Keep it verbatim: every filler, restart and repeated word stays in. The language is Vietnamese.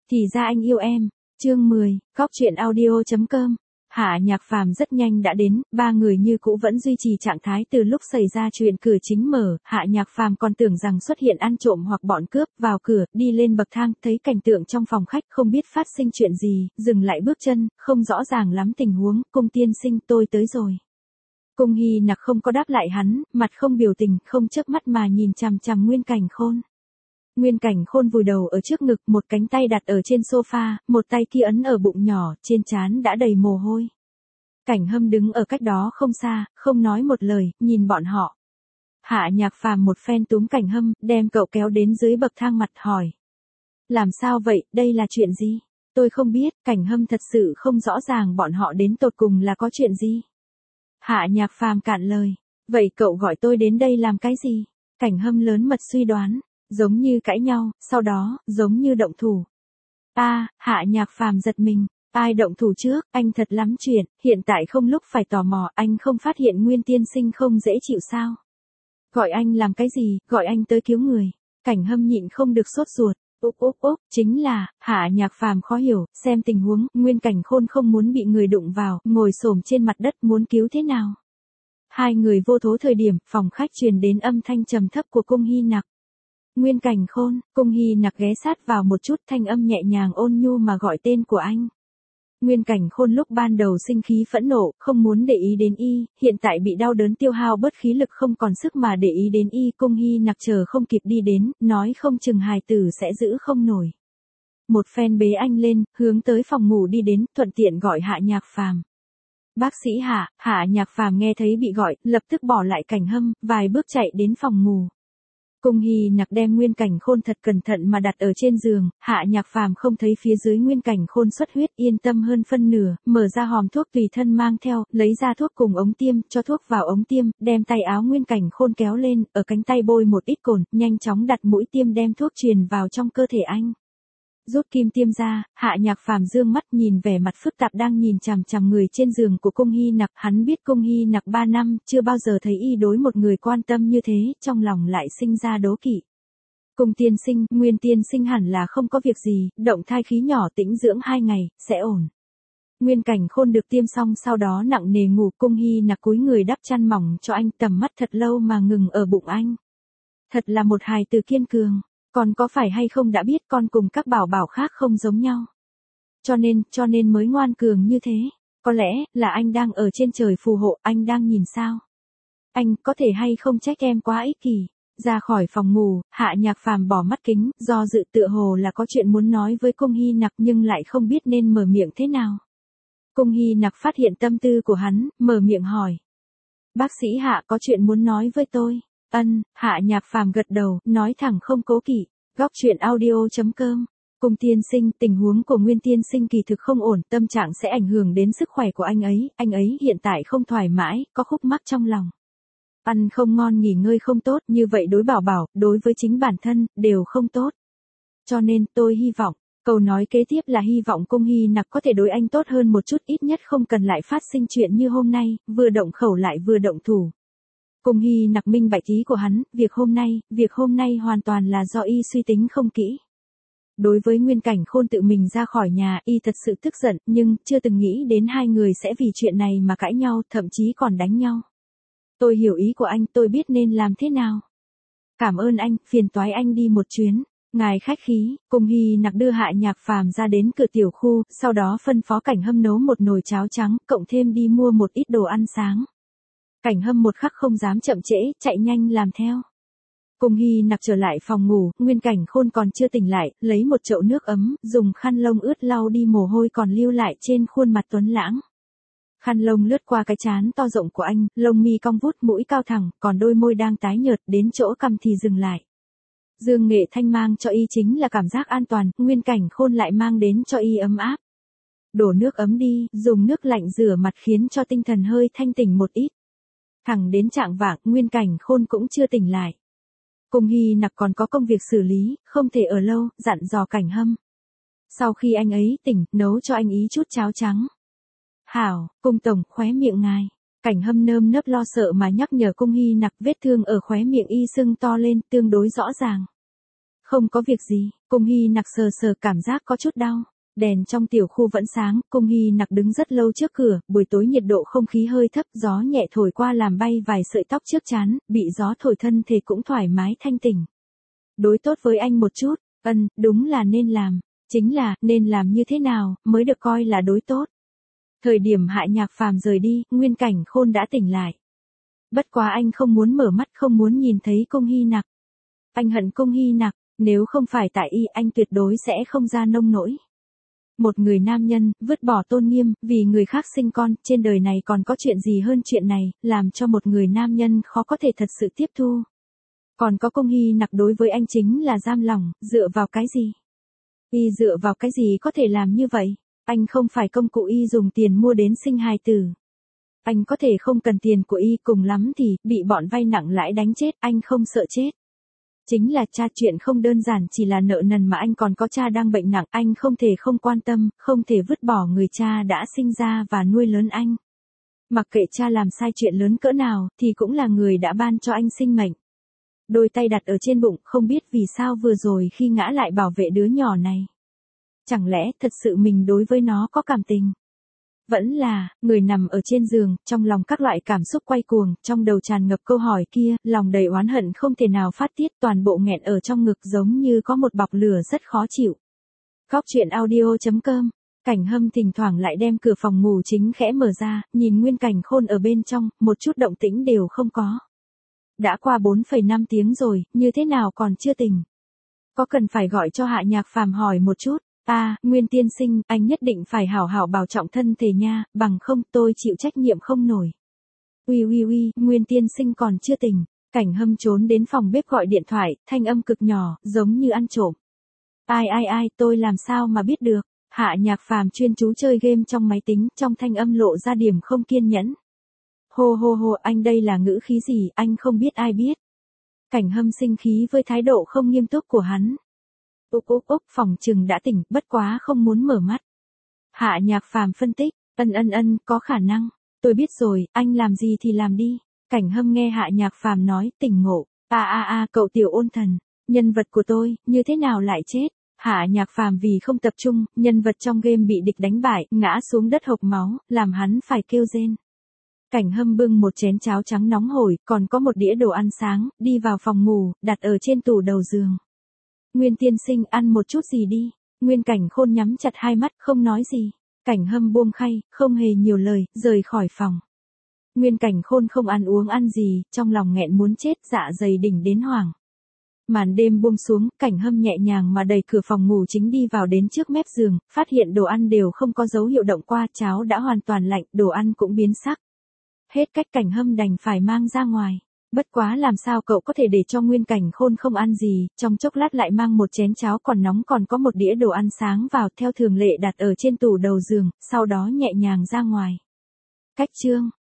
Thì ra anh yêu em. Chương mười, Góc truyện audio chấm com. Hạ Nhạc Phàm rất nhanh đã đến, ba người như cũ vẫn duy trì trạng thái từ lúc xảy ra chuyện cửa chính mở, Hạ Nhạc Phàm còn tưởng rằng xuất hiện ăn trộm hoặc bọn cướp, vào cửa, đi lên bậc thang, thấy cảnh tượng trong phòng khách, không biết phát sinh chuyện gì, dừng lại bước chân, không rõ ràng lắm tình huống, cung tiên sinh tôi tới rồi. Cung Hy Nặc không có đáp lại hắn, mặt không biểu tình, không chớp mắt mà nhìn chằm chằm Nguyên Cảnh Khôn. Nguyên Cảnh Khôn vùi đầu ở trước ngực, một cánh tay đặt ở trên sofa, một tay kia ấn ở bụng nhỏ, trên trán đã đầy mồ hôi. Cảnh Hâm đứng ở cách đó không xa, không nói một lời, nhìn bọn họ. Hạ Nhạc Phàm một phen túm Cảnh Hâm, đem cậu kéo đến dưới bậc thang mặt hỏi. Làm sao vậy, đây là chuyện gì? Tôi không biết, Cảnh Hâm thật sự không rõ ràng bọn họ đến tột cùng là có chuyện gì. Hạ Nhạc Phàm cạn lời. Vậy cậu gọi tôi đến đây làm cái gì? Cảnh Hâm lớn mật suy đoán. Giống như cãi nhau, sau đó, giống như động thủ. A, à, Hạ Nhạc Phàm giật mình. Ai động thủ trước, anh thật lắm chuyện, hiện tại không lúc phải tò mò, anh không phát hiện Nguyên tiên sinh không dễ chịu sao? Gọi anh làm cái gì, gọi anh tới cứu người. Cảnh Hâm nhịn không được sốt ruột. Úp úp úp, chính là, Hạ Nhạc Phàm khó hiểu, xem tình huống, Nguyên Cảnh Khôn không muốn bị người đụng vào, ngồi xổm trên mặt đất muốn cứu thế nào. Hai người vô thố thời điểm, phòng khách truyền đến âm thanh trầm thấp của Cung Hy Nặc. Nguyên Cảnh Khôn, Cung Hy Nặc ghé sát vào một chút, thanh âm nhẹ nhàng ôn nhu mà gọi tên của anh. Nguyên Cảnh Khôn lúc ban đầu sinh khí phẫn nộ, không muốn để ý đến y, hiện tại bị đau đớn tiêu hao bớt khí lực không còn sức mà để ý đến y. Cung Hy Nặc chờ không kịp đi đến, nói không chừng hài tử sẽ giữ không nổi. Một phen bế anh lên, hướng tới phòng ngủ đi đến, thuận tiện gọi Hạ Nhạc Phàm. Bác sĩ Hạ, Hạ Nhạc Phàm nghe thấy bị gọi, lập tức bỏ lại Cảnh Hâm, vài bước chạy đến phòng ngủ. Cung Hy Nặc đem Nguyên Cảnh Khôn thật cẩn thận mà đặt ở trên giường, Hạ Nhạc Phàm không thấy phía dưới Nguyên Cảnh Khôn xuất huyết, yên tâm hơn phân nửa, mở ra hòm thuốc tùy thân mang theo, lấy ra thuốc cùng ống tiêm, cho thuốc vào ống tiêm, đem tay áo Nguyên Cảnh Khôn kéo lên, ở cánh tay bôi một ít cồn, nhanh chóng đặt mũi tiêm đem thuốc truyền vào trong cơ thể anh. Rút kim tiêm ra, Hạ Nhạc Phàm dương mắt nhìn vẻ mặt phức tạp đang nhìn chằm chằm người trên giường của Cung Hy Nặc, hắn biết Cung Hy Nặc ba năm, chưa bao giờ thấy y đối một người quan tâm như thế, trong lòng lại sinh ra đố kỵ. Cung tiên sinh, Nguyên tiên sinh hẳn là không có việc gì, động thai khí nhỏ tĩnh dưỡng hai ngày, sẽ ổn. Nguyên Cảnh Khôn được tiêm xong sau đó nặng nề ngủ, Cung Hy Nặc cúi người đắp chăn mỏng cho anh, tầm mắt thật lâu mà ngừng ở bụng anh. Thật là một hài tử kiên cường. Con có phải hay không đã biết con cùng các bảo bảo khác không giống nhau. Cho nên, cho nên mới ngoan cường như thế. Có lẽ, là anh đang ở trên trời phù hộ, anh đang nhìn sao. Anh, có thể hay không trách em quá ích kỷ. Ra khỏi phòng ngủ, Hạ Nhạc Phàm bỏ mắt kính, do dự tựa hồ là có chuyện muốn nói với Cung Hy Nặc nhưng lại không biết nên mở miệng thế nào. Cung Hy Nặc phát hiện tâm tư của hắn, mở miệng hỏi. Bác sĩ Hạ có chuyện muốn nói với tôi. Ân, Hạ Nhạc Phàm gật đầu, nói thẳng không cố kỵ. Góc truyện audio chấm com. Cung tiên sinh, tình huống của Nguyên tiên sinh kỳ thực không ổn, tâm trạng sẽ ảnh hưởng đến sức khỏe của anh ấy, anh ấy hiện tại không thoải mái, có khúc mắc trong lòng. Ăn không ngon, nghỉ ngơi không tốt, như vậy đối bảo bảo, đối với chính bản thân, đều không tốt. Cho nên, tôi hy vọng, câu nói kế tiếp là hy vọng Cung Hy Nặc có thể đối anh tốt hơn một chút, ít nhất không cần lại phát sinh chuyện như hôm nay, vừa động khẩu lại vừa động thủ. Cung Hy Nặc minh bạch ý của hắn, việc hôm nay, việc hôm nay hoàn toàn là do y suy tính không kỹ. Đối với Nguyên Cảnh Khôn tự mình ra khỏi nhà, y thật sự tức giận, nhưng chưa từng nghĩ đến hai người sẽ vì chuyện này mà cãi nhau, thậm chí còn đánh nhau. Tôi hiểu ý của anh, tôi biết nên làm thế nào. Cảm ơn anh, phiền toái anh đi một chuyến. Ngài khách khí. Cung Hy Nặc đưa Hạ Nhạc Phàm ra đến cửa tiểu khu, sau đó phân phó Cảnh Hâm nấu một nồi cháo trắng, cộng thêm đi mua một ít đồ ăn sáng. Cảnh Hâm một khắc không dám chậm trễ, chạy nhanh làm theo. Cung Hy Nặc trở lại phòng ngủ, Nguyên Cảnh Khôn còn chưa tỉnh lại, lấy một chậu nước ấm, dùng khăn lông ướt lau đi mồ hôi còn lưu lại trên khuôn mặt tuấn lãng. Khăn lông lướt qua cái trán to rộng của anh, lông mi cong vút, mũi cao thẳng, còn đôi môi đang tái nhợt, đến chỗ cằm thì dừng lại. Dương Nghệ Thanh mang cho y chính là cảm giác an toàn, Nguyên Cảnh Khôn lại mang đến cho y ấm áp. Đổ nước ấm đi, dùng nước lạnh rửa mặt khiến cho tinh thần hơi thanh tỉnh một ít. Thẳng đến chạng vạng, Nguyên Cảnh Khôn cũng chưa tỉnh lại. Cung Hy Nặc còn có công việc xử lý, không thể ở lâu, dặn dò Cảnh Hâm. Sau khi anh ấy tỉnh, nấu cho anh ý chút cháo trắng. Hảo, Cung tổng, khóe miệng ngài. Cảnh Hâm nơm nớp lo sợ mà nhắc nhở Cung Hy Nặc, vết thương ở khóe miệng y sưng to lên, tương đối rõ ràng. Không có việc gì, Cung Hy Nặc sờ sờ cảm giác có chút đau. Đèn trong tiểu khu vẫn sáng, Cung Hy Nặc đứng rất lâu trước cửa, buổi tối nhiệt độ không khí hơi thấp, gió nhẹ thổi qua làm bay vài sợi tóc trước trán, bị gió thổi thân thể cũng thoải mái thanh tỉnh. Đối tốt với anh một chút, ân, đúng là nên làm, chính là, nên làm như thế nào, mới được coi là đối tốt. Thời điểm Hạ Nhạc Phàm rời đi, Nguyên Cảnh Khôn đã tỉnh lại. Bất quá anh không muốn mở mắt, không muốn nhìn thấy Cung Hy Nặc. Anh hận Cung Hy Nặc, nếu không phải tại y, anh tuyệt đối sẽ không ra nông nỗi. Một người nam nhân, vứt bỏ tôn nghiêm, vì người khác sinh con, trên đời này còn có chuyện gì hơn chuyện này, làm cho một người nam nhân khó có thể thật sự tiếp thu. Còn có Cung Hy Nặc đối với anh chính là giam lòng, dựa vào cái gì? Y dựa vào cái gì có thể làm như vậy? Anh không phải công cụ y dùng tiền mua đến sinh hài tử. Anh có thể không cần tiền của y, cùng lắm thì, bị bọn vay nặng lãi đánh chết, anh không sợ chết. Chính là cha, chuyện không đơn giản chỉ là nợ nần mà anh còn có cha đang bệnh nặng, anh không thể không quan tâm, không thể vứt bỏ người cha đã sinh ra và nuôi lớn anh. Mặc kệ cha làm sai chuyện lớn cỡ nào, thì cũng là người đã ban cho anh sinh mệnh. Đôi tay đặt ở trên bụng, không biết vì sao vừa rồi khi ngã lại bảo vệ đứa nhỏ này. Chẳng lẽ thật sự mình đối với nó có cảm tình? Vẫn là, người nằm ở trên giường, trong lòng các loại cảm xúc quay cuồng, trong đầu tràn ngập câu hỏi kia, lòng đầy oán hận không thể nào phát tiết, toàn bộ nghẹn ở trong ngực giống như có một bọc lửa rất khó chịu. Góc truyện audio chấm com. Cảnh Hâm thỉnh thoảng lại đem cửa phòng ngủ chính khẽ mở ra, nhìn Nguyên Cảnh Khôn ở bên trong, một chút động tĩnh đều không có. Đã qua bốn phẩy năm tiếng rồi, như thế nào còn chưa tỉnh? Có cần phải gọi cho Hạ Nhạc Phàm hỏi một chút? À, Nguyên tiên sinh, anh nhất định phải hảo hảo bảo trọng thân thể nha, bằng không tôi chịu trách nhiệm không nổi. Uy uy uy, Nguyên tiên sinh còn chưa tỉnh. Cảnh Hâm trốn đến phòng bếp gọi điện thoại, thanh âm cực nhỏ, giống như ăn trộm. Ai ai ai, tôi làm sao mà biết được? Hạ Nhạc Phàm chuyên chú chơi game trong máy tính, trong thanh âm lộ ra điểm không kiên nhẫn. Hô hô hô, anh đây là ngữ khí gì, anh không biết ai biết. Cảnh Hâm sinh khí với thái độ không nghiêm túc của hắn. Úc úc úc, phòng trừng đã tỉnh, bất quá không muốn mở mắt. Hạ Nhạc Phàm phân tích, ân ân ân, có khả năng. Tôi biết rồi, anh làm gì thì làm đi. Cảnh Hâm nghe Hạ Nhạc Phàm nói, tỉnh ngộ. A a a, cậu tiểu ôn thần, nhân vật của tôi, như thế nào lại chết? Hạ Nhạc Phàm vì không tập trung, nhân vật trong game bị địch đánh bại, ngã xuống đất hộc máu, làm hắn phải kêu rên. Cảnh Hâm bưng một chén cháo trắng nóng hổi, còn có một đĩa đồ ăn sáng, đi vào phòng ngủ, đặt ở trên tủ đầu giường. Nguyên tiên sinh, ăn một chút gì đi. Nguyên Cảnh Khôn nhắm chặt hai mắt, không nói gì. Cảnh Hâm buông khay, không hề nhiều lời, rời khỏi phòng. Nguyên Cảnh Khôn không ăn uống ăn gì, trong lòng nghẹn muốn chết, dạ dày đỉnh đến hoảng. Màn đêm buông xuống, Cảnh Hâm nhẹ nhàng mà đẩy cửa phòng ngủ chính đi vào đến trước mép giường, phát hiện đồ ăn đều không có dấu hiệu động qua, cháo đã hoàn toàn lạnh, đồ ăn cũng biến sắc. Hết cách, Cảnh Hâm đành phải mang ra ngoài. Bất quá làm sao cậu có thể để cho Nguyên Cảnh Khôn không ăn gì, trong chốc lát lại mang một chén cháo còn nóng còn có một đĩa đồ ăn sáng vào theo thường lệ đặt ở trên tủ đầu giường, sau đó nhẹ nhàng ra ngoài. Cách chương